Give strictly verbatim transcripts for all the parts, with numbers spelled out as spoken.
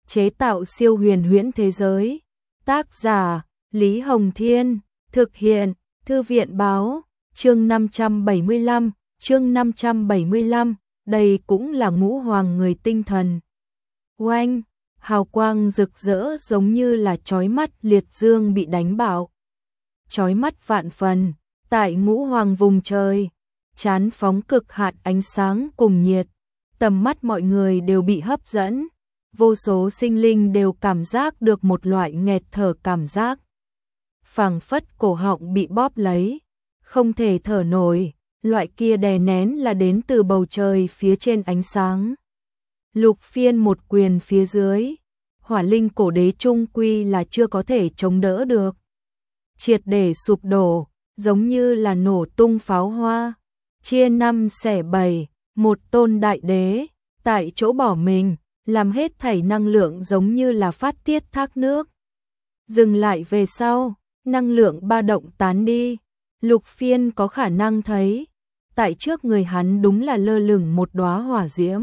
chế tạo siêu huyền huyễn thế giới. Tác giả Lý Hồng Thiên, thực hiện Thư viện Báo. Chương năm trăm bảy mươi lăm, chương năm trăm bảy mươi lăm, đây cũng là ngũ hoàng người tinh thần. Oanh, hào quang rực rỡ giống như là chói mắt liệt dương bị đánh bạo. Chói mắt vạn phần, tại ngũ hoàng vùng trời, chán phóng cực hạn ánh sáng cùng nhiệt, tầm mắt mọi người đều bị hấp dẫn, vô số sinh linh đều cảm giác được một loại nghẹt thở cảm giác. Phảng phất cổ họng bị bóp lấy, không thể thở nổi, loại kia đè nén là đến từ bầu trời phía trên ánh sáng. Lục Phiên một quyền phía dưới, hỏa linh cổ đế trung quy là chưa có thể chống đỡ được. Triệt để sụp đổ, giống như là nổ tung pháo hoa, chia năm xẻ bảy, một tôn đại đế, tại chỗ bỏ mình, làm hết thảy năng lượng giống như là phát tiết thác nước. Dừng lại về sau, năng lượng ba động tán đi, Lục Phiên có khả năng thấy, tại trước người hắn đúng là lơ lửng một đóa hỏa diễm.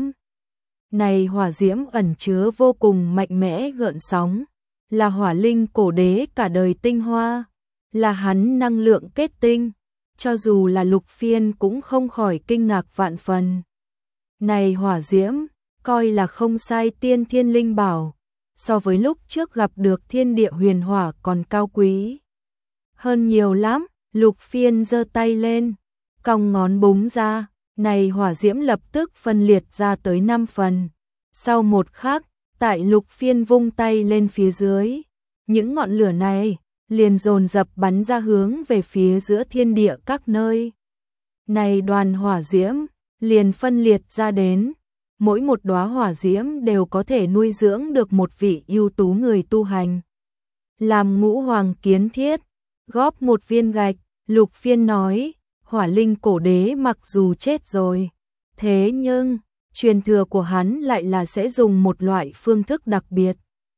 Này hỏa diễm ẩn chứa vô cùng mạnh mẽ gợn sóng, là hỏa linh cổ đế cả đời tinh hoa, là hắn năng lượng kết tinh, cho dù là Lục Phiên cũng không khỏi kinh ngạc vạn phần. Này hỏa diễm, coi là không sai tiên thiên linh bảo, so với lúc trước gặp được thiên địa huyền hỏa còn cao quý hơn nhiều lắm. Lục Phiên giơ tay lên, cong ngón búng ra, này hỏa diễm lập tức phân liệt ra tới năm phần. Sau một khắc, tại Lục Phiên vung tay lên phía dưới, những ngọn lửa này liền dồn dập bắn ra hướng về phía giữa thiên địa các nơi. Này đoàn hỏa diễm liền phân liệt ra đến, mỗi một đóa hỏa diễm đều có thể nuôi dưỡng được một vị ưu tú người tu hành. Làm ngũ hoàng kiến thiết, góp một viên gạch, Lục Phiên nói, hỏa linh cổ đế mặc dù chết rồi, thế nhưng truyền thừa của hắn lại là sẽ dùng một loại phương thức đặc biệt.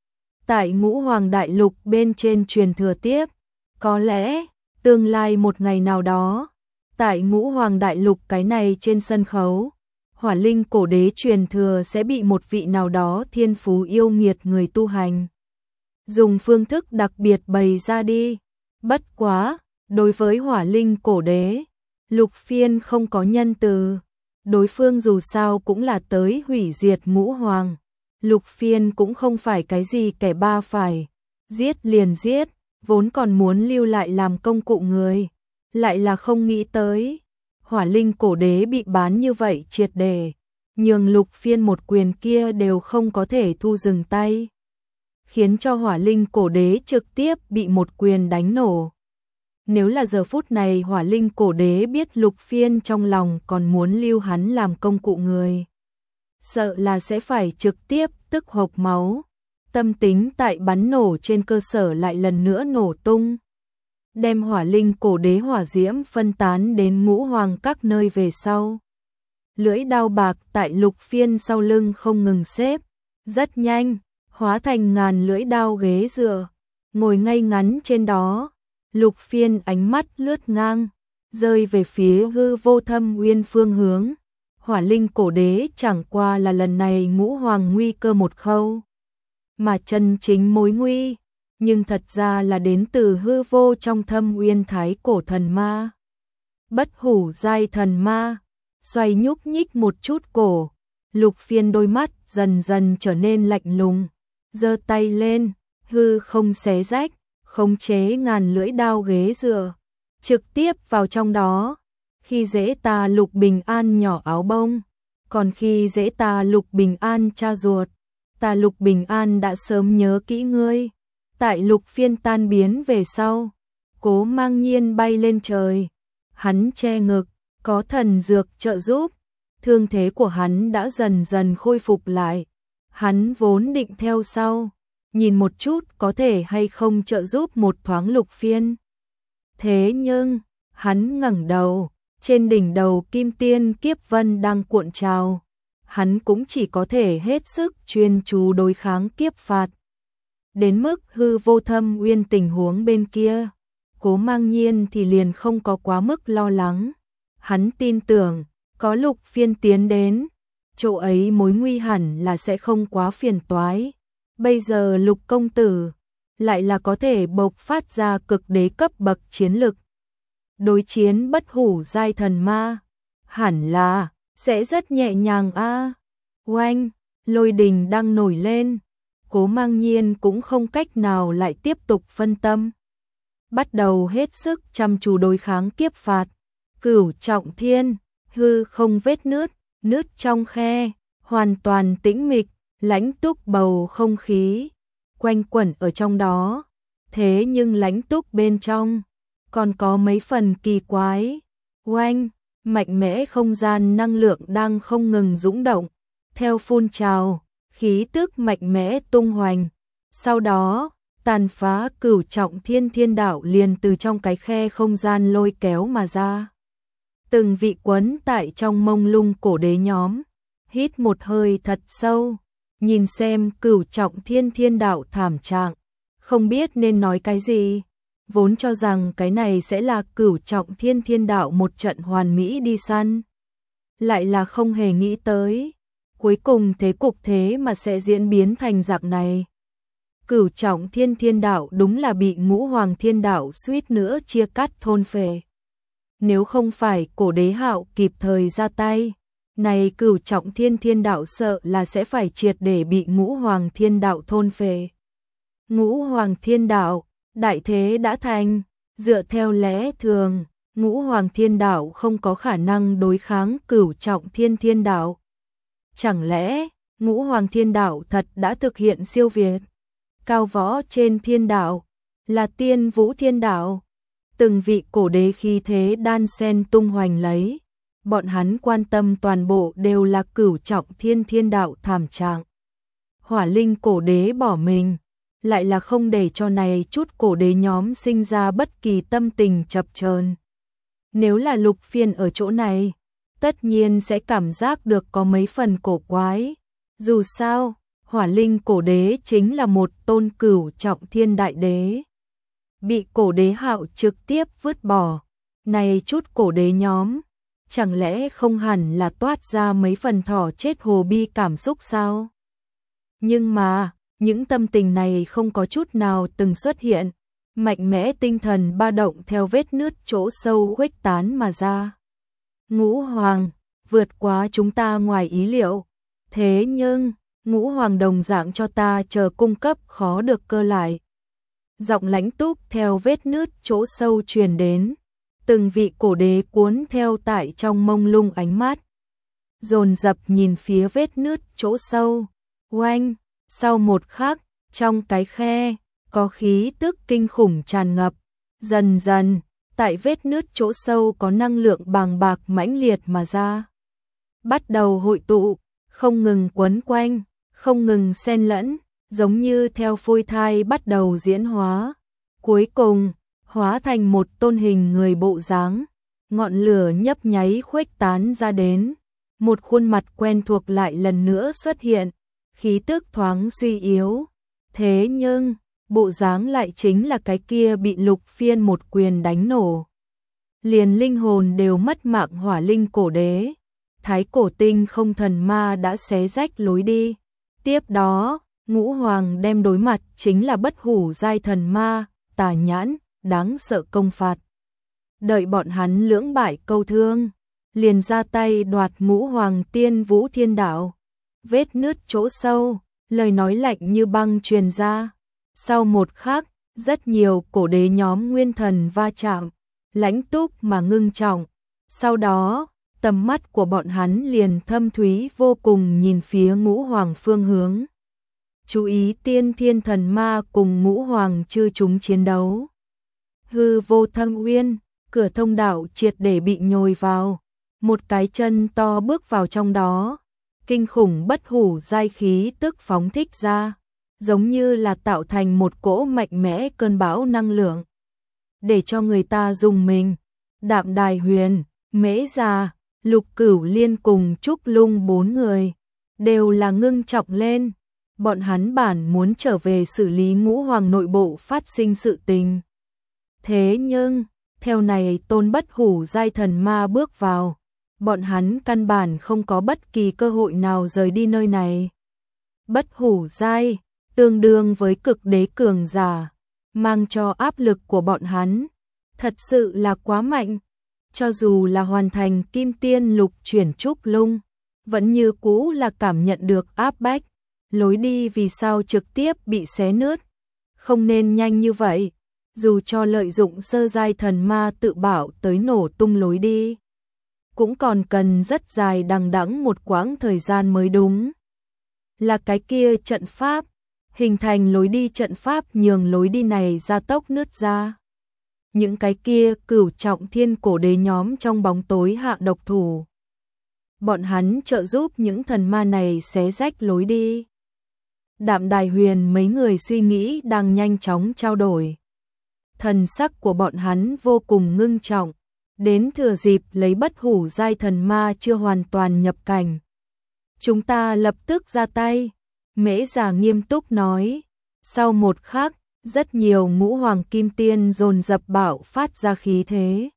Tại ngũ hoàng đại lục bên trên truyền thừa tiếp, có lẽ tương lai một ngày nào đó, tại ngũ hoàng đại lục cái này trên sân khấu, hỏa linh cổ đế truyền thừa sẽ bị một vị nào đó thiên phú yêu nghiệt người tu hành dùng phương thức đặc biệt bày ra đi. Bất quá, đối với hỏa linh cổ đế, Lục Phiên không có nhân từ, đối phương dù sao cũng là tới hủy diệt ngũ hoàng. Lục Phiên cũng không phải cái gì kẻ ba phải, giết liền giết, vốn còn muốn lưu lại làm công cụ người, lại là không nghĩ tới. Hỏa linh cổ đế bị bán như vậy triệt để, nhường Lục Phiên một quyền kia đều không có thể thu dừng tay, khiến cho hỏa linh cổ đế trực tiếp bị một quyền đánh nổ. Nếu là giờ phút này hỏa linh cổ đế biết Lục Phiên trong lòng còn muốn lưu hắn làm công cụ người, sợ là sẽ phải trực tiếp tức hộc máu, tâm tính tại bắn nổ trên cơ sở lại lần nữa nổ tung, đem hỏa linh cổ đế hỏa diễm phân tán đến ngũ hoàng các nơi về sau. Lưỡi đao bạc tại Lục Phiên sau lưng không ngừng xếp, rất nhanh, hóa thành ngàn lưỡi đao ghế dựa, ngồi ngay ngắn trên đó. Lục Phiên ánh mắt lướt ngang, rơi về phía hư vô thâm uyên phương hướng. Hỏa linh cổ đế chẳng qua là lần này ngũ hoàng nguy cơ một khâu, mà chân chính mối nguy, nhưng thật ra là đến từ hư vô trong thâm uyên thái cổ thần ma. Bất hủ giai thần ma, xoay nhúc nhích một chút cổ, Lục Phiên đôi mắt dần dần trở nên lạnh lùng, giơ tay lên, hư không xé rách, khống chế ngàn lưỡi đao ghế dựa, trực tiếp vào trong đó. Khi dễ ta Lục Bình An nhỏ áo bông, còn khi dễ ta Lục Bình An cha ruột, ta Lục Bình An đã sớm nhớ kỹ ngươi. Tại Lục Phiên tan biến về sau, Cố Mang Nhiên bay lên trời, hắn che ngực, có thần dược trợ giúp, thương thế của hắn đã dần dần khôi phục lại. Hắn vốn định theo sau, nhìn một chút có thể hay không trợ giúp một thoáng Lục Phiên. Thế nhưng, hắn ngẩng đầu, trên đỉnh đầu kim tiên kiếp vân đang cuộn trào, hắn cũng chỉ có thể hết sức chuyên chú đối kháng kiếp phạt. Đến mức hư vô thâm uyên tình huống bên kia, Cố Mang Nhiên thì liền không có quá mức lo lắng. Hắn tin tưởng, có Lục Phiên tiến đến, chỗ ấy mối nguy hẳn là sẽ không quá phiền toái. Bây giờ Lục công tử lại là có thể bộc phát ra cực đế cấp bậc chiến lực. Đối chiến bất hủ giai thần ma, hẳn là sẽ rất nhẹ nhàng a. À. Oanh, lôi đình đang nổi lên, Cố Mang Nhiên cũng không cách nào lại tiếp tục phân tâm. Bắt đầu hết sức chăm chú đối kháng kiếp phạt. Cửu trọng thiên, hư không vết nứt, nứt trong khe, hoàn toàn tĩnh mịch, lãnh túc bầu không khí, quanh quẩn ở trong đó. Thế nhưng lãnh túc bên trong, còn có mấy phần kỳ quái. Oanh, mạnh mẽ không gian năng lượng đang không ngừng dũng động, theo phun trào, khí tức mạnh mẽ tung hoành. Sau đó, tàn phá cửu trọng thiên thiên đạo liền từ trong cái khe không gian lôi kéo mà ra. Từng vị quấn tại trong mông lung cổ đế nhóm, hít một hơi thật sâu, nhìn xem cửu trọng thiên thiên đạo thảm trạng, không biết nên nói cái gì. Vốn cho rằng cái này sẽ là cửu trọng thiên thiên đạo một trận hoàn mỹ đi săn. Lại là không hề nghĩ tới, cuối cùng thế cục thế mà sẽ diễn biến thành dạng này. Cửu trọng thiên thiên đạo đúng là bị ngũ hoàng thiên đạo suýt nữa chia cắt thôn phệ. Nếu không phải cổ đế hạo kịp thời ra tay, này cửu trọng thiên thiên đạo sợ là sẽ phải triệt để bị ngũ hoàng thiên đạo thôn phệ. Ngũ hoàng thiên đạo, đại thế đã thành, dựa theo lẽ thường, ngũ hoàng thiên đạo không có khả năng đối kháng cửu trọng thiên thiên đạo. Chẳng lẽ, ngũ hoàng thiên đạo thật đã thực hiện siêu việt? Cao võ trên thiên đạo, là tiên vũ thiên đạo. Từng vị cổ đế khí thế đan sen tung hoành lấy, bọn hắn quan tâm toàn bộ đều là cửu trọng thiên thiên đạo thảm trạng. Hỏa linh cổ đế bỏ mình, lại là không để cho này chút cổ đế nhóm sinh ra bất kỳ tâm tình chập chờn. Nếu là Lục Phiên ở chỗ này, tất nhiên sẽ cảm giác được có mấy phần cổ quái. Dù sao, hỏa linh cổ đế chính là một tôn cửu trọng thiên đại đế. Bị cổ đế hạo trực tiếp vứt bỏ, này chút cổ đế nhóm, chẳng lẽ không hẳn là toát ra mấy phần thỏ chết hồ bi cảm xúc sao? Nhưng mà, những tâm tình này không có chút nào từng xuất hiện, mạnh mẽ tinh thần ba động theo vết nứt chỗ sâu khuếch tán mà ra. Ngũ hoàng, vượt quá chúng ta ngoài ý liệu, thế nhưng, ngũ hoàng đồng dạng cho ta chờ cung cấp khó được cơ lại. Giọng lãnh túc theo vết nứt chỗ sâu truyền đến, từng vị cổ đế cuốn theo tại trong mông lung ánh mắt. Dồn dập nhìn phía vết nứt chỗ sâu, oanh, sau một khắc, trong cái khe, có khí tức kinh khủng tràn ngập, dần dần, tại vết nứt chỗ sâu có năng lượng bàng bạc mãnh liệt mà ra. Bắt đầu hội tụ, không ngừng quấn quanh, không ngừng xen lẫn, giống như theo phôi thai bắt đầu diễn hóa. Cuối cùng, hóa thành một tôn hình người bộ dáng, ngọn lửa nhấp nháy khuếch tán ra đến. Một khuôn mặt quen thuộc lại lần nữa xuất hiện, khí tức thoáng suy yếu. Thế nhưng, bộ dáng lại chính là cái kia bị Lục Phiên một quyền đánh nổ. Liền linh hồn đều mất mạng hỏa linh cổ đế. Thái cổ tinh không thần ma đã xé rách lối đi. Tiếp đó, ngũ hoàng đem đối mặt chính là bất hủ giai thần ma, tà nhãn, đáng sợ công phạt. Đợi bọn hắn lưỡng bại câu thương, liền ra tay đoạt ngũ hoàng tiên vũ thiên đạo. Vết nứt chỗ sâu, lời nói lạnh như băng truyền ra. Sau một khắc, rất nhiều cổ đế nhóm nguyên thần va chạm, lãnh túc mà ngưng trọng. Sau đó, tầm mắt của bọn hắn liền thâm thúy vô cùng nhìn phía ngũ hoàng phương hướng. Chú ý tiên thiên thần ma cùng ngũ hoàng chư chúng chiến đấu. Hư vô thâm uyên, cửa thông đạo triệt để bị nhồi vào. Một cái chân to bước vào trong đó. Kinh khủng bất hủ giai khí tức phóng thích ra, giống như là tạo thành một cỗ mạnh mẽ cơn bão năng lượng. Để cho người ta dùng mình, Đạm Đài Huyền, Mễ Già, Lục Cửu Liên cùng Trúc Lung bốn người, đều là ngưng trọng lên. Bọn hắn bản muốn trở về xử lý ngũ hoàng nội bộ phát sinh sự tình. Thế nhưng, theo này tôn bất hủ giai thần ma bước vào, bọn hắn căn bản không có bất kỳ cơ hội nào rời đi nơi này. Bất hủ giai, tương đương với cực đế cường giả, mang cho áp lực của bọn hắn, thật sự là quá mạnh. Cho dù là hoàn thành kim tiên lục chuyển trúc lung, vẫn như cũ là cảm nhận được áp bách, lối đi vì sao trực tiếp bị xé nứt. Không nên nhanh như vậy, dù cho lợi dụng sơ giai thần ma tự bảo tới nổ tung lối đi, cũng còn cần rất dài đằng đẵng một quãng thời gian mới đúng. Là cái kia trận pháp, hình thành lối đi trận pháp nhường lối đi này ra tốc nứt ra. Những cái kia cửu trọng thiên cổ đế nhóm trong bóng tối hạ độc thủ. Bọn hắn trợ giúp những thần ma này xé rách lối đi. Đạm Đài Huyền mấy người suy nghĩ đang nhanh chóng trao đổi. Thần sắc của bọn hắn vô cùng ngưng trọng, đến thừa dịp lấy bất hủ giai thần ma chưa hoàn toàn nhập cảnh. Chúng ta lập tức ra tay, Mễ Già nghiêm túc nói. Sau một khắc, rất nhiều ngũ hoàng kim tiên dồn dập bạo phát ra khí thế.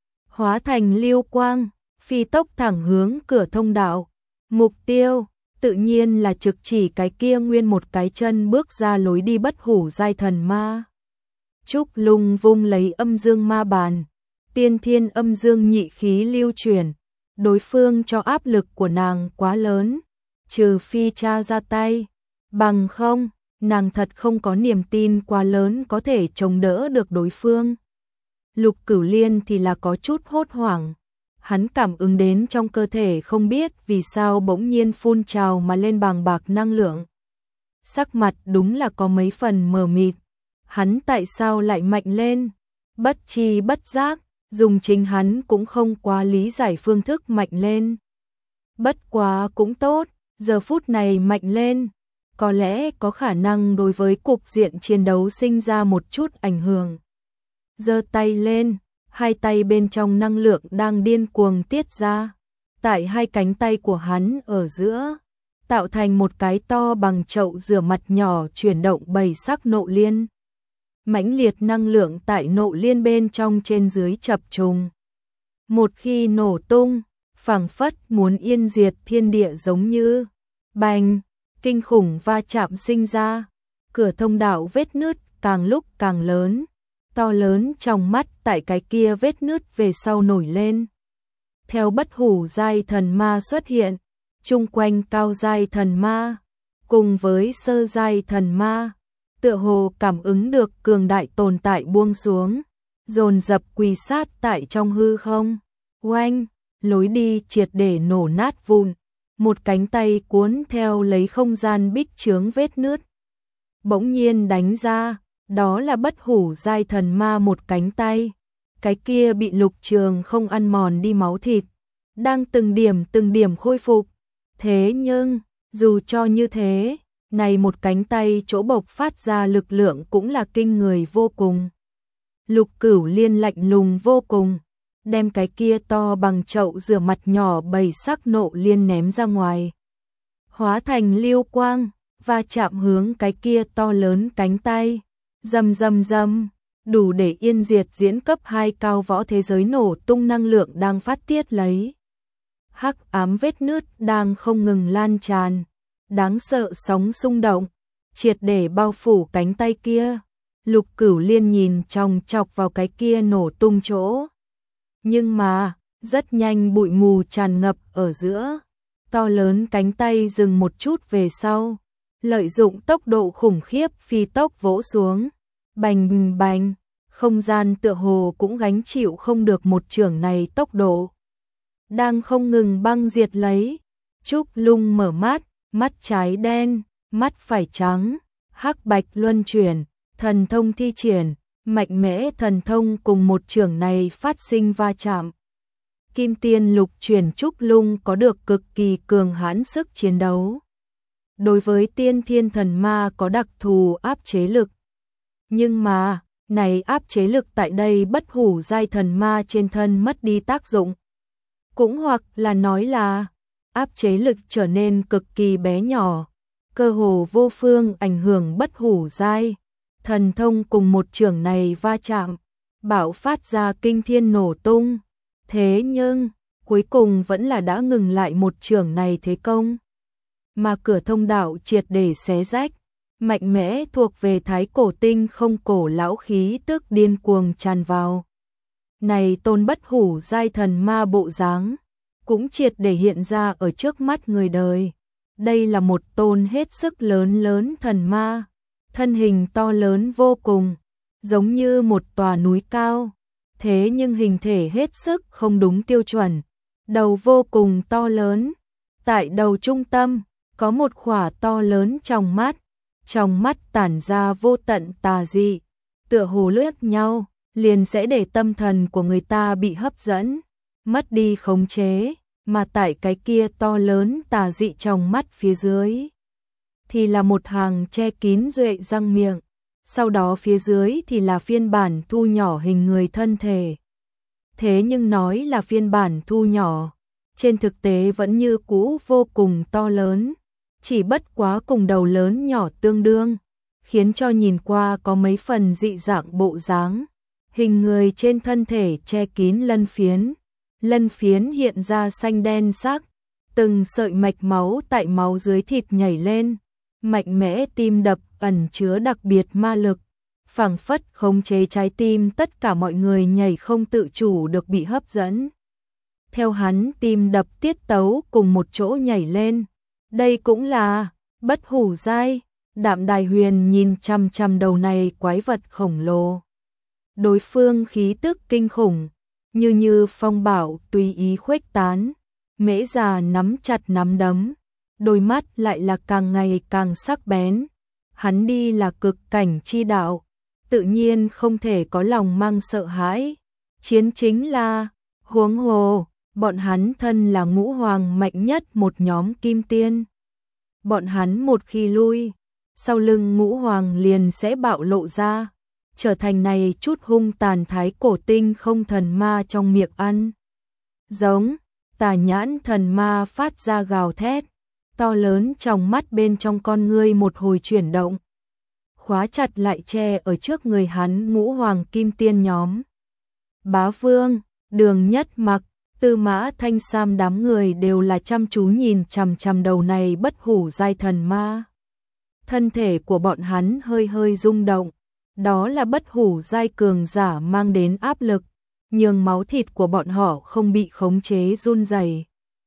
Hóa thành lưu quang, phi tốc thẳng hướng cửa thông đạo. Mục tiêu, tự nhiên là trực chỉ cái kia nguyên một cái chân bước ra lối đi bất hủ giai thần ma. Trúc Lung vung lấy âm dương ma bàn, tiên thiên âm dương nhị khí lưu chuyển, đối phương cho áp lực của nàng quá lớn, trừ phi cha ra tay, bằng không, nàng thật không có niềm tin quá lớn có thể chống đỡ được đối phương. Lục Cửu Liên thì là có chút hốt hoảng, hắn cảm ứng đến trong cơ thể không biết vì sao bỗng nhiên phun trào mà lên bàng bạc năng lượng. Sắc mặt đúng là có mấy phần mờ mịt. Hắn tại sao lại mạnh lên? Bất chi bất giác, dùng chính hắn cũng không quá lý giải phương thức mạnh lên. Bất quá cũng tốt, giờ phút này mạnh lên, có lẽ có khả năng đối với cục diện chiến đấu sinh ra một chút ảnh hưởng. Giơ tay lên, hai tay bên trong năng lượng đang điên cuồng tiết ra, tại hai cánh tay của hắn ở giữa, tạo thành một cái to bằng chậu rửa mặt nhỏ chuyển động bảy sắc nộ liên. Mãnh liệt năng lượng tại nộ liên bên trong trên dưới chập trùng. Một khi nổ tung, phảng phất muốn yên diệt thiên địa giống như bành, kinh khủng va chạm sinh ra. Cửa thông đạo vết nứt càng lúc càng lớn, to lớn trong mắt tại cái kia vết nứt về sau nổi lên. Theo bất hủ giai thần ma xuất hiện, chung quanh cao giai thần ma, cùng với sơ giai thần ma, tựa hồ cảm ứng được cường đại tồn tại buông xuống, dồn dập quỳ sát tại trong hư không. Oanh, lối đi triệt để nổ nát vụn, một cánh tay cuốn theo lấy không gian bích chướng vết nứt. Bỗng nhiên đánh ra, đó là bất hủ giai thần ma một cánh tay. Cái kia bị Lục Trường không ăn mòn đi máu thịt, đang từng điểm từng điểm khôi phục. Thế nhưng, dù cho như thế, này một cánh tay chỗ bộc phát ra lực lượng cũng là kinh người vô cùng. Lục Cửu Liên lạnh lùng vô cùng, đem cái kia to bằng chậu rửa mặt nhỏ bảy sắc nộ liên ném ra ngoài. Hóa thành lưu quang, và chạm hướng cái kia to lớn cánh tay. Rầm rầm rầm, đủ để yên diệt diễn cấp hai cao võ thế giới nổ tung năng lượng đang phát tiết lấy. Hắc ám vết nứt đang không ngừng lan tràn. Đáng sợ sóng xung động, triệt để bao phủ cánh tay kia. Lục Cửu Liên nhìn chòng chọc vào cái kia nổ tung chỗ. Nhưng mà, rất nhanh bụi mù tràn ngập ở giữa. To lớn cánh tay dừng một chút về sau, lợi dụng tốc độ khủng khiếp phi tốc vỗ xuống. Bành bành, không gian tựa hồ cũng gánh chịu không được một chưởng này tốc độ. Đang không ngừng băng diệt lấy. Trúc Lung mở mắt, mắt trái đen, mắt phải trắng, hắc bạch luân chuyển, thần thông thi triển, mạnh mẽ thần thông cùng một chưởng này phát sinh va chạm. Kim tiên lục chuyển Trúc Lung có được cực kỳ cường hãn sức chiến đấu. Đối với tiên thiên thần ma có đặc thù áp chế lực. Nhưng mà, này áp chế lực tại đây bất hủ giai thần ma trên thân mất đi tác dụng. Cũng hoặc là nói là, áp chế lực trở nên cực kỳ bé nhỏ, cơ hồ vô phương ảnh hưởng bất hủ giai. Thần thông cùng một chưởng này va chạm, bạo phát ra kinh thiên nổ tung. Thế nhưng, cuối cùng vẫn là đã ngừng lại một chưởng này thế công. Mà cửa thông đạo triệt để xé rách, mạnh mẽ thuộc về thái cổ tinh không cổ lão khí tức điên cuồng tràn vào. Này tôn bất hủ giai thần ma bộ dáng, cũng triệt để hiện ra ở trước mắt người đời. Đây là một tôn hết sức lớn lớn thần ma, thân hình to lớn vô cùng, giống như một tòa núi cao, thế nhưng hình thể hết sức không đúng tiêu chuẩn, đầu vô cùng to lớn, tại đầu trung tâm có một khỏa to lớn trong mắt, trong mắt tản ra vô tận tà dị, tựa hồ lướt nhau, liền sẽ để tâm thần của người ta bị hấp dẫn, mất đi khống chế, mà tại cái kia to lớn tà dị trong mắt phía dưới thì là một hàng che kín duệ răng miệng, sau đó phía dưới thì là phiên bản thu nhỏ hình người thân thể. Thế nhưng nói là phiên bản thu nhỏ, trên thực tế vẫn như cũ vô cùng to lớn, chỉ bất quá cùng đầu lớn nhỏ tương đương, khiến cho nhìn qua có mấy phần dị dạng bộ dáng. Hình người trên thân thể che kín lân phiến, lân phiến hiện ra xanh đen sắc, từng sợi mạch máu tại máu dưới thịt nhảy lên, mạnh mẽ tim đập ẩn chứa đặc biệt ma lực, phảng phất khống chế trái tim tất cả mọi người nhảy không tự chủ được bị hấp dẫn. Theo hắn tim đập tiết tấu cùng một chỗ nhảy lên, đây cũng là bất hủ giai. Đạm Đài Huyền nhìn chằm chằm đầu này quái vật khổng lồ. Đối phương khí tức kinh khủng, như như phong bạo tùy ý khuếch tán, Mễ Già nắm chặt nắm đấm, đôi mắt lại là càng ngày càng sắc bén. Hắn đi là cực cảnh chi đạo, tự nhiên không thể có lòng mang sợ hãi. Chiến chính là, huống hồ, bọn hắn thân là ngũ hoàng mạnh nhất một nhóm kim tiên. Bọn hắn một khi lui, sau lưng ngũ hoàng liền sẽ bạo lộ ra, trở thành này chút hung tàn thái cổ tinh không thần ma trong miệng ăn. Giống, tà nhãn thần ma phát ra gào thét, to lớn trong mắt bên trong con ngươi một hồi chuyển động, khóa chặt lại che ở trước người hắn ngũ hoàng kim tiên nhóm. Bá Vương, Đường Nhất Mặc, Tư Mã Thanh Sam đám người đều là chăm chú nhìn chằm chằm đầu này bất hủ giai thần ma. Thân thể của bọn hắn hơi hơi rung động, đó là bất hủ giai cường giả mang đến áp lực, nhường máu thịt của bọn họ không bị khống chế run rẩy.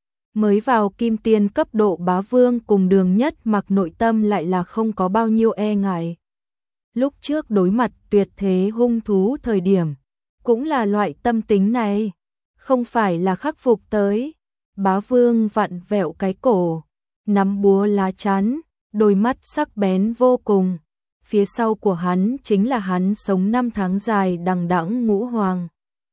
Mới vào kim tiên cấp độ Bá Vương cùng Đường Nhất Mặc nội tâm lại là không có bao nhiêu e ngại. Lúc trước đối mặt tuyệt thế hung thú thời điểm, cũng là loại tâm tính này, không phải là khắc phục tới. Bá Vương vặn vẹo cái cổ, nắm búa lá chắn, đôi mắt sắc bén vô cùng. Phía sau của hắn chính là hắn sống năm tháng dài đằng đẵng ngũ hoàng.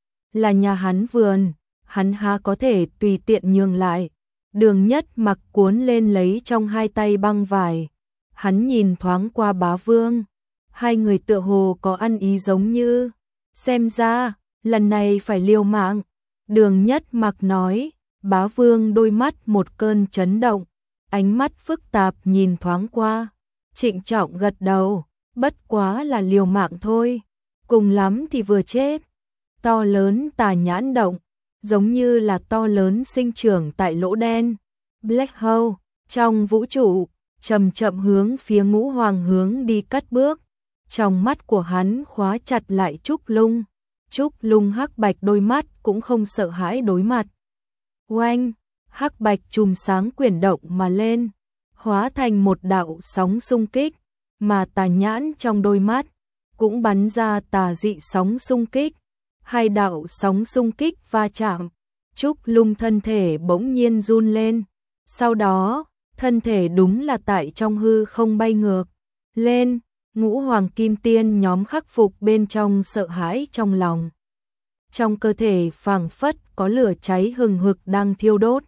Là nhà hắn vườn, hắn há có thể tùy tiện nhường lại. Đường Nhất Mặc cuốn lên lấy trong hai tay băng vải. Hắn nhìn thoáng qua Bá Vương. Hai người tựa hồ có ăn ý giống như. Xem ra, lần này phải liều mạng. Đường Nhất Mặc nói, Bá Vương đôi mắt một cơn chấn động. Ánh mắt phức tạp nhìn thoáng qua. Trịnh trọng gật đầu, bất quá là liều mạng thôi. Cùng lắm thì vừa chết. To lớn tà nhãn động, giống như là to lớn sinh trưởng tại lỗ đen. Black Hole, trong vũ trụ, chậm chậm hướng phía ngũ hoàng hướng đi cất bước. Trong mắt của hắn khóa chặt lại Trúc Lung. Trúc Lung hắc bạch đôi mắt cũng không sợ hãi đối mặt. Oanh, hắc bạch chùm sáng quyển động mà lên, hóa thành một đạo sóng xung kích, mà tà nhãn trong đôi mắt cũng bắn ra tà dị sóng xung kích. Hai đạo sóng xung kích va chạm, Trúc Lung thân thể bỗng nhiên run lên, sau đó, thân thể đúng là tại trong hư không bay ngược lên. Ngũ hoàng kim tiên nhóm khắc phục bên trong sợ hãi trong lòng. Trong cơ thể phảng phất có lửa cháy hừng hực đang thiêu đốt.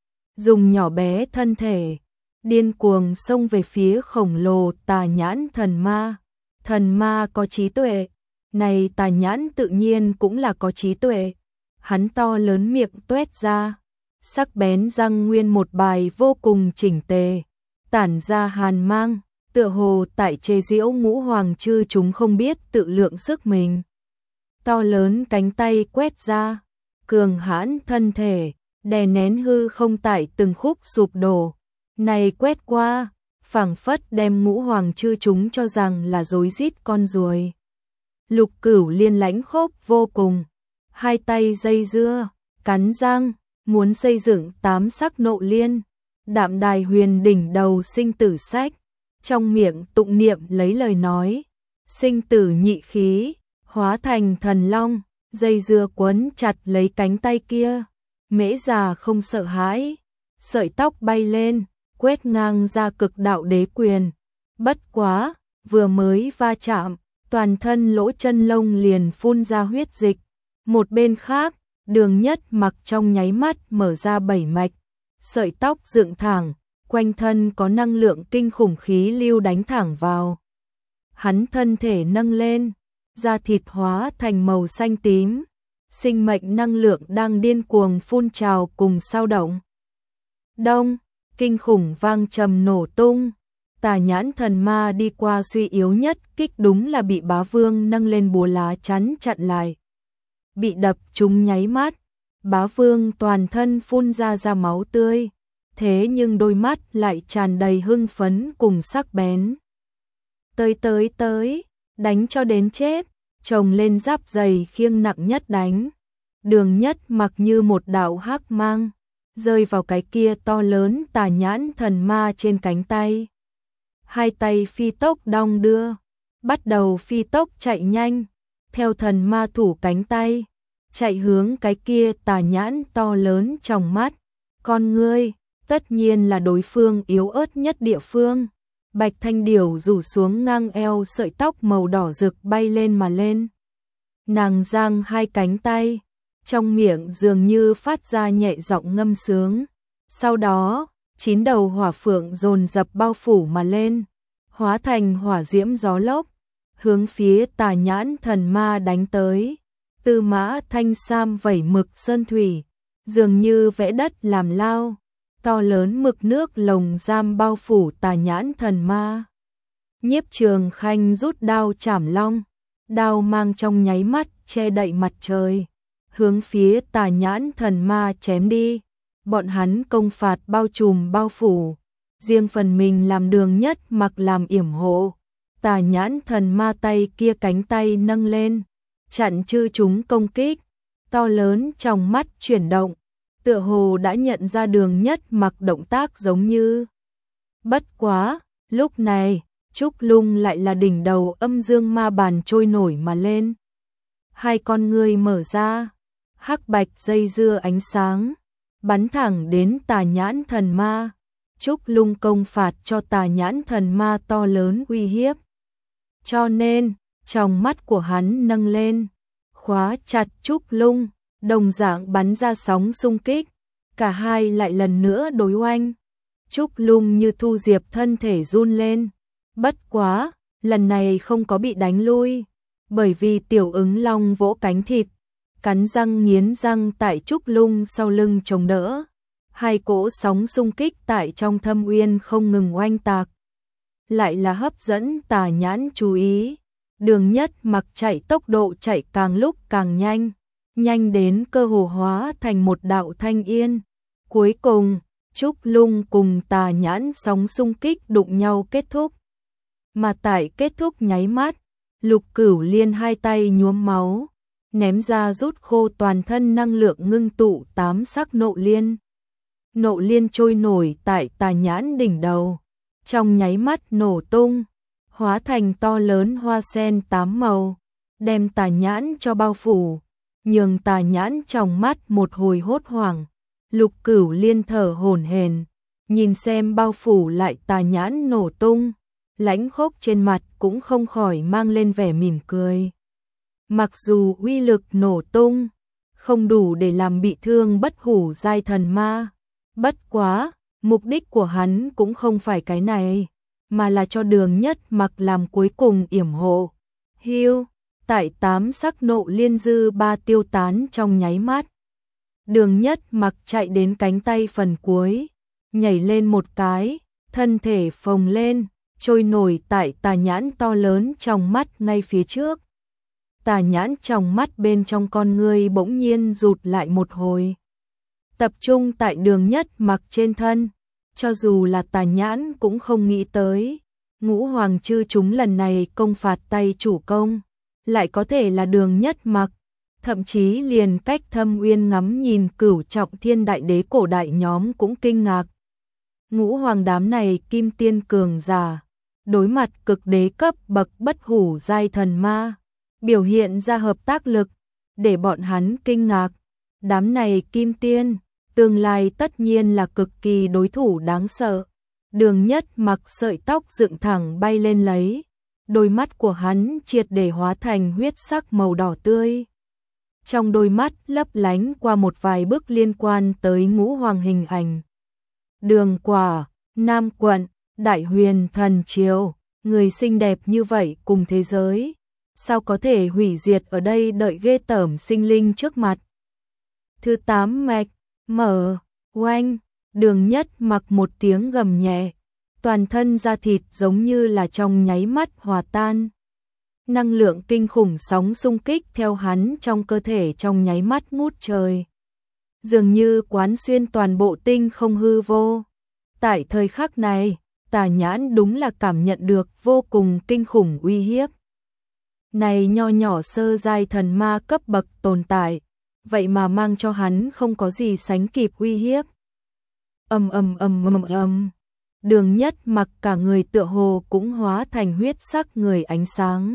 Dùng nhỏ bé thân thể, điên cuồng xông về phía khổng lồ tà nhãn thần ma. Thần ma có trí tuệ, này tà nhãn tự nhiên cũng là có trí tuệ. Hắn to lớn miệng tuét ra, sắc bén răng nguyên một bài vô cùng chỉnh tề, tản ra hàn mang. Tựa hồ tại chế giễu ngũ hoàng chư chúng không biết tự lượng sức mình. To lớn cánh tay quét ra, cường hãn thân thể, đè nén hư không tại từng khúc sụp đổ. Này quét qua, phảng phất đem ngũ hoàng chư chúng cho rằng là rối rít con ruồi. Lục Cửu Liên lãnh khốc vô cùng, hai tay dây dưa, cắn răng, muốn xây dựng tám sắc nộ liên, đạm đài huyền đỉnh đầu sinh tử sách, trong miệng tụng niệm lấy lời nói, sinh tử nhị khí, hóa thành thần long, dây dưa quấn chặt lấy cánh tay kia, Mễ Già không sợ hãi, sợi tóc bay lên, quét ngang ra cực đạo đế quyền, bất quá, vừa mới va chạm, toàn thân lỗ chân lông liền phun ra huyết dịch, một bên khác, Đường Nhất Mặc trong nháy mắt mở ra bảy mạch, sợi tóc dựng thẳng, quanh thân có năng lượng kinh khủng khí lưu đánh thẳng vào. Hắn thân thể nâng lên, da thịt hóa thành màu xanh tím, sinh mệnh năng lượng đang điên cuồng phun trào cùng sao động. Đông, kinh khủng vang trầm nổ tung, Tà Nhãn Thần Ma đi qua suy yếu nhất kích đúng là bị Bá Vương nâng lên búa lá chắn chặn lại. Bị đập trúng nháy mắt, Bá Vương toàn thân phun ra ra máu tươi, thế nhưng đôi mắt lại tràn đầy hưng phấn cùng sắc bén. Tới tới tới, đánh cho đến chết, chồng lên giáp giày khiêng nặng nhất đánh. Đường Nhất Mặc như một đạo hắc mang, rơi vào cái kia to lớn Tà Nhãn Thần Ma trên cánh tay. Hai tay phi tốc đong đưa, bắt đầu phi tốc chạy nhanh, theo thần ma thủ cánh tay, chạy hướng cái kia Tà Nhãn to lớn trong mắt. Con ngươi, tất nhiên là đối phương yếu ớt nhất địa phương. Bạch Thanh Điểu rủ xuống ngang eo, sợi tóc màu đỏ rực bay lên mà lên. Nàng giang hai cánh tay, trong miệng dường như phát ra nhẹ giọng ngâm sướng. Sau đó, chín đầu hỏa phượng dồn dập bao phủ mà lên, hóa thành hỏa diễm gió lốc, hướng phía Tà Nhãn Thần Ma đánh tới. Tư mã thanh sam vẩy mực sơn thủy, dường như vẽ đất làm lao, to lớn mực nước lồng giam bao phủ Tà Nhãn Thần Ma. Nhiếp Trường Khanh rút đao chảm long, đao mang trong nháy mắt che đậy mặt trời, hướng phía Tà Nhãn Thần Ma chém đi. Bọn hắn công phạt bao trùm bao phủ, riêng phần mình làm Đường Nhất Mặc làm yểm hộ. Tà Nhãn Thần Ma tay kia cánh tay nâng lên, chặn chư chúng công kích, to lớn trong mắt chuyển động, tựa hồ đã nhận ra Đường Nhất Mặc động tác giống như. Bất quá, lúc này, Trúc Lung lại là đỉnh đầu âm dương ma bàn trôi nổi mà lên. Hai con ngươi mở ra, hắc bạch dây dưa ánh sáng, bắn thẳng đến Tà Nhãn Thần Ma. Trúc Lung công phạt cho Tà Nhãn Thần Ma to lớn uy hiếp. Cho nên, trong mắt của hắn nâng lên, khóa chặt Trúc Lung, đồng dạng bắn ra sóng xung kích, cả hai lại lần nữa đối oanh. Trúc Lung như thu diệp thân thể run lên, bất quá, lần này không có bị đánh lui, bởi vì tiểu ứng long vỗ cánh thịt, cắn răng nghiến răng tại Trúc Lung sau lưng chống đỡ. Hai cỗ sóng xung kích tại trong thâm uyên không ngừng oanh tạc, lại là hấp dẫn Tà Nhãn chú ý. Đường Nhất Mặc chạy tốc độ chạy càng lúc càng nhanh, nhanh đến cơ hồ hóa thành một đạo thanh yên. Cuối cùng, Trúc Lung cùng Tà Nhãn sóng xung kích đụng nhau kết thúc. Mà tại kết thúc nháy mắt, Lục Cửu Liên hai tay nhuốm máu, ném ra rút khô toàn thân năng lượng ngưng tụ tám sắc nộ liên. Nộ liên trôi nổi tại Tà Nhãn đỉnh đầu, trong nháy mắt nổ tung, hóa thành to lớn hoa sen tám màu, đem Tà Nhãn cho bao phủ, nhường Tà Nhãn trong mắt một hồi hốt hoảng. Lục Cửu Liên thở hổn hển, nhìn xem bao phủ lại Tà Nhãn nổ tung, lãnh khốc trên mặt cũng không khỏi mang lên vẻ mỉm cười. Mặc dù uy lực nổ tung không đủ để làm bị thương bất hủ giai thần ma, bất quá, mục đích của hắn cũng không phải cái này, mà là cho Đường Nhất Mặc làm cuối cùng yểm hộ. Hiu, tại tám sắc nộ liên dư ba tiêu tán trong nháy mắt. Đường Nhất Mặc chạy đến cánh tay phần cuối, nhảy lên một cái, thân thể phồng lên, trôi nổi tại Tà Nhãn to lớn trong mắt ngay phía trước. Tà Nhãn trong mắt bên trong con ngươi bỗng nhiên rụt lại một hồi, tập trung tại Đường Nhất Mặc trên thân, cho dù là Tà Nhãn cũng không nghĩ tới. Ngũ Hoàng chư chúng lần này công phạt tay chủ công, lại có thể là Đường Nhất Mặc, thậm chí liền cách Thâm Uyên ngắm nhìn Cửu Trọng Thiên đại đế cổ đại nhóm cũng kinh ngạc. Ngũ Hoàng đám này kim tiên cường giả, đối mặt cực đế cấp bậc bất hủ giai thần ma, biểu hiện ra hợp tác lực, để bọn hắn kinh ngạc. Đám này kim tiên, tương lai tất nhiên là cực kỳ đối thủ đáng sợ. Đường Nhất Mặc sợi tóc dựng thẳng bay lên lấy, đôi mắt của hắn triệt để hóa thành huyết sắc màu đỏ tươi. Trong đôi mắt lấp lánh qua một vài bước liên quan tới Ngũ Hoàng hình ảnh. Đường Quả, Nam Quận, Đại Huyền Thần Triều, người xinh đẹp như vậy cùng thế giới, sao có thể hủy diệt ở đây đợi ghê tởm sinh linh trước mặt. Thứ tám mạch, mở, oanh, Đường Nhất Mặc một tiếng gầm nhẹ, toàn thân da thịt giống như là trong nháy mắt hòa tan. Năng lượng kinh khủng sóng xung kích theo hắn trong cơ thể trong nháy mắt ngút trời. Dường như quán xuyên toàn bộ tinh không hư vô. Tại thời khắc này, Tà Nhãn đúng là cảm nhận được vô cùng kinh khủng uy hiếp. Này nho nhỏ sơ giai thần ma cấp bậc tồn tại, vậy mà mang cho hắn không có gì sánh kịp uy hiếp. Ầm ầm ầm ầm ầm. Đường Nhất Mặc cả người tựa hồ cũng hóa thành huyết sắc người ánh sáng.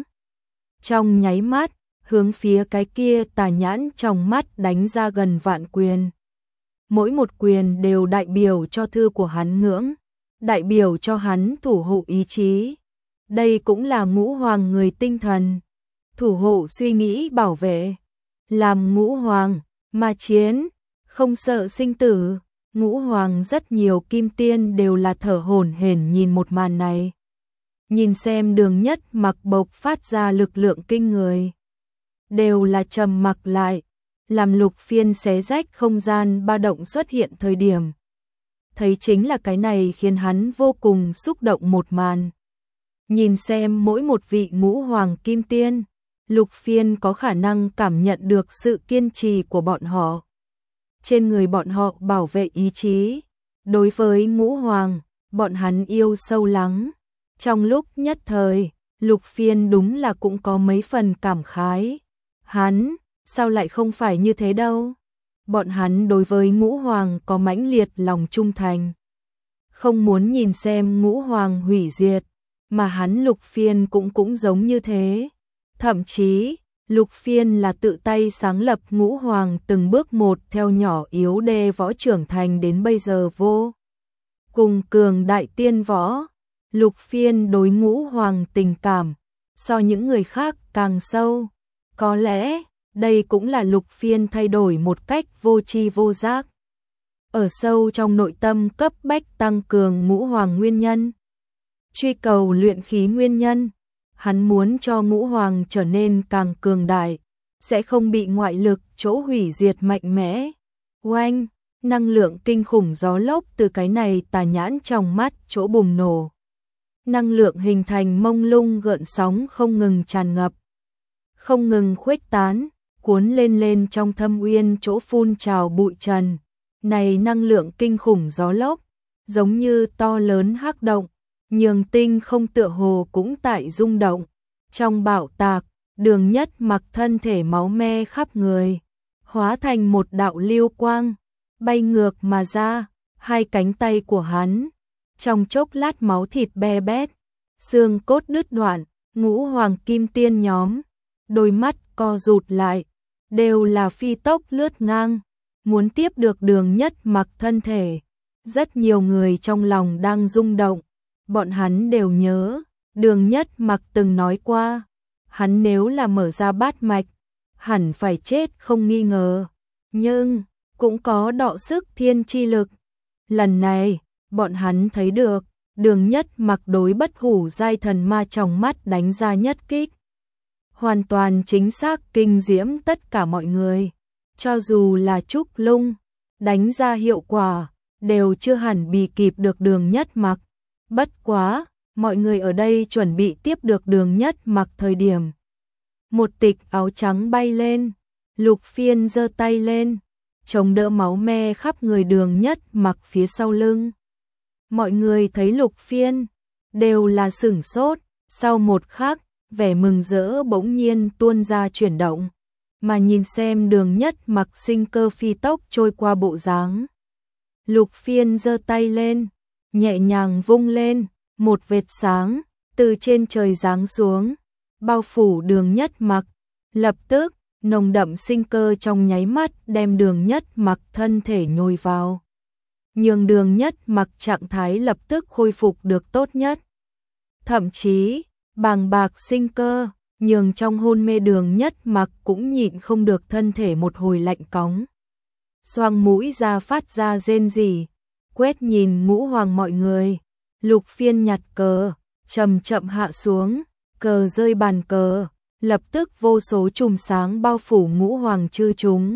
Trong nháy mắt, hướng phía cái kia Tà Nhãn trong mắt đánh ra gần vạn quyền. Mỗi một quyền đều đại biểu cho thư của hắn ngưỡng, đại biểu cho hắn thủ hộ ý chí. Đây cũng là Ngũ Hoàng người tinh thần, thủ hộ suy nghĩ bảo vệ. Làm Ngũ Hoàng, mà chiến, không sợ sinh tử. Ngũ Hoàng rất nhiều kim tiên đều là thở hổn hển nhìn một màn này. Nhìn xem Đường Nhất Mặc bộc phát ra lực lượng kinh người, đều là trầm mặc lại, làm Lục Phiên xé rách không gian ba động xuất hiện thời điểm. Thấy chính là cái này khiến hắn vô cùng xúc động một màn. Nhìn xem mỗi một vị Ngũ Hoàng kim tiên, Lục Phiên có khả năng cảm nhận được sự kiên trì của bọn họ. Trên người bọn họ bảo vệ ý chí. Đối với Ngũ Hoàng, bọn hắn yêu sâu lắng. Trong lúc nhất thời, Lục Phiên đúng là cũng có mấy phần cảm khái. Hắn, sao lại không phải như thế đâu? Bọn hắn đối với Ngũ Hoàng có mãnh liệt lòng trung thành. Không muốn nhìn xem Ngũ Hoàng hủy diệt, mà hắn Lục Phiên cũng cũng giống như thế. Thậm chí, Lục Phiên là tự tay sáng lập Ngũ Hoàng từng bước một theo nhỏ yếu đê võ trưởng thành đến bây giờ vô cùng cường đại tiên võ. Lục Phiên đối Ngũ Hoàng tình cảm so những người khác càng sâu. Có lẽ đây cũng là Lục Phiên thay đổi một cách vô tri vô giác, ở sâu trong nội tâm cấp bách tăng cường Ngũ Hoàng nguyên nhân. Truy cầu luyện khí nguyên nhân, hắn muốn cho Ngũ Hoàng trở nên càng cường đại, sẽ không bị ngoại lực chỗ hủy diệt mạnh mẽ. Oanh, năng lượng kinh khủng gió lốc từ cái này Tà Nhãn trong mắt chỗ bùng nổ. Năng lượng hình thành mông lung gợn sóng không ngừng tràn ngập, không ngừng khuếch tán, cuốn lên lên trong Thâm Uyên chỗ phun trào bụi trần. Này năng lượng kinh khủng gió lốc, giống như to lớn hắc động, nhường tinh không tựa hồ cũng tại rung động. Trong bạo tạc, Đường Nhất Mặc thân thể máu me khắp người, hóa thành một đạo lưu quang, bay ngược mà ra. Hai cánh tay của hắn, trong chốc lát máu thịt be bét, xương cốt đứt đoạn. Ngũ Hoàng kim tiên nhóm, đôi mắt co rụt lại, đều là phi tốc lướt ngang, muốn tiếp được Đường Nhất Mặc thân thể. Rất nhiều người trong lòng đang rung động, bọn hắn đều nhớ, Đường Nhất Mặc từng nói qua, hắn nếu là mở ra bát mạch, hẳn phải chết không nghi ngờ, nhưng cũng có đọ sức thiên chi lực. Lần này, bọn hắn thấy được, Đường Nhất Mặc đối bất hủ giai thần ma trong mắt đánh ra nhất kích. Hoàn toàn chính xác kinh diễm tất cả mọi người. Cho dù là Trúc Lung, đánh ra hiệu quả, đều chưa hẳn bì kịp được Đường Nhất Mặc. Bất quá, mọi người ở đây chuẩn bị tiếp được Đường Nhất Mặc thời điểm. Một tịch áo trắng bay lên, Lục Phiên giơ tay lên, chống đỡ máu me khắp người Đường Nhất Mặc phía sau lưng. Mọi người thấy Lục Phiên đều là sửng sốt, sau một khắc, vẻ mừng rỡ bỗng nhiên tuôn ra chuyển động, mà nhìn xem Đường Nhất Mặc sinh cơ phi tốc trôi qua bộ dáng. Lục Phiên giơ tay lên, nhẹ nhàng vung lên, một vệt sáng từ trên trời giáng xuống, bao phủ Đường Nhất Mặc, lập tức, nồng đậm sinh cơ trong nháy mắt đem Đường Nhất Mặc thân thể nhồi vào, nhường Đường Nhất Mặc trạng thái lập tức khôi phục được tốt nhất. Thậm chí, bàng bạc sinh cơ, nhường trong hôn mê Đường Nhất Mặc cũng nhịn không được thân thể một hồi lạnh cóng. Xoang mũi ra phát ra rên rỉ, quét nhìn Ngũ Hoàng mọi người, Lục Phiên nhặt cờ, chậm chậm hạ xuống, cờ rơi bàn cờ, lập tức vô số chùm sáng bao phủ Ngũ Hoàng chư chúng,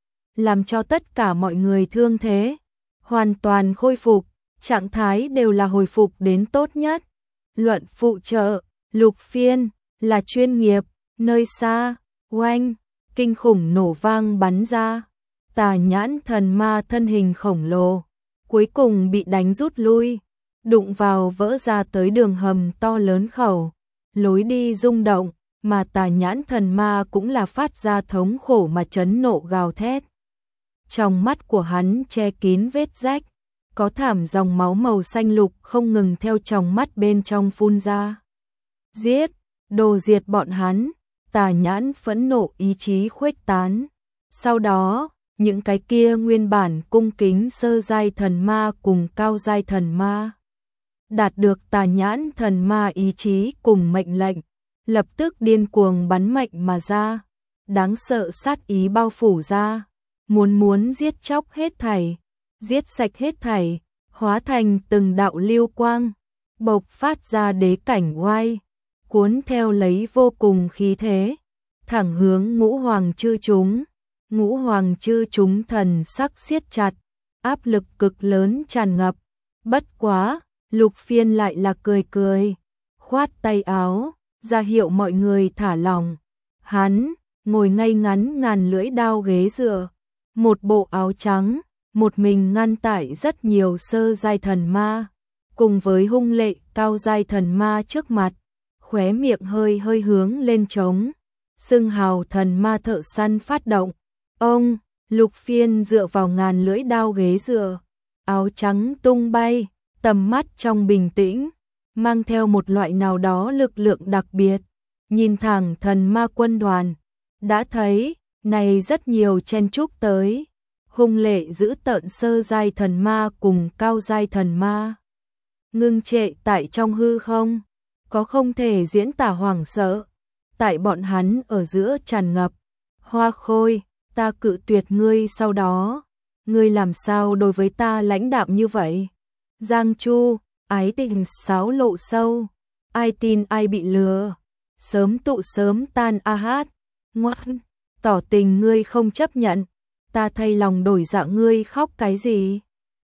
làm cho tất cả mọi người thương thế hoàn toàn khôi phục, trạng thái đều là hồi phục đến tốt nhất. Luận phụ trợ, Lục Phiên là chuyên nghiệp, nơi xa, oanh, kinh khủng nổ vang bắn ra, Tà Nhãn thần ma thân hình khổng lồ, cuối cùng bị đánh rút lui, đụng vào vỡ ra tới đường hầm to lớn khẩu, lối đi rung động, mà Tà Nhãn thần ma cũng là phát ra thống khổ mà chấn nộ gào thét. Trong mắt của hắn che kín vết rách, có thảm dòng máu màu xanh lục không ngừng theo trong mắt bên trong phun ra. Giết, đồ diệt bọn hắn, Tà Nhãn phẫn nộ ý chí khuếch tán. Sau đó, những cái kia nguyên bản cung kính sơ giai thần ma cùng cao giai thần ma, đạt được Tà Nhãn thần ma ý chí cùng mệnh lệnh, lập tức điên cuồng bắn mạnh mà ra, đáng sợ sát ý bao phủ ra, muốn muốn giết chóc hết thảy, giết sạch hết thảy, hóa thành từng đạo lưu quang, bộc phát ra đế cảnh oai, cuốn theo lấy vô cùng khí thế, thẳng hướng Ngũ Hoàng chư chúng. Ngũ Hoàng chư chúng thần sắc siết chặt, áp lực cực lớn tràn ngập. Bất quá, Lục Phiên lại là cười cười, khoát tay áo, ra hiệu mọi người thả lòng. Hắn ngồi ngay ngắn ngàn lưỡi đao ghế dựa, một bộ áo trắng, một mình ngăn tại rất nhiều sơ giai thần ma, cùng với hung lệ cao giai thần ma trước mặt, khóe miệng hơi hơi hướng lên trống, xưng hào thần ma thợ săn phát động. Ông, Lục Phiên dựa vào ngàn lưỡi đao ghế dựa, áo trắng tung bay, tầm mắt trong bình tĩnh, mang theo một loại nào đó lực lượng đặc biệt, nhìn thẳng thần ma quân đoàn, đã thấy, này rất nhiều chen chúc tới, hung lệ giữ tợn sơ giai thần ma cùng cao giai thần ma. Ngưng trệ tại trong hư không, có không thể diễn tả hoảng sợ, tại bọn hắn ở giữa tràn ngập, Hoa Khôi. Ta cự tuyệt ngươi sau đó, ngươi làm sao đối với ta lãnh đạm như vậy? Giang Chu, ái tình sáo lộ sâu, ai tin ai bị lừa, sớm tụ sớm tan a hát, ngoan, tỏ tình ngươi không chấp nhận, ta thay lòng đổi dạ ngươi khóc cái gì?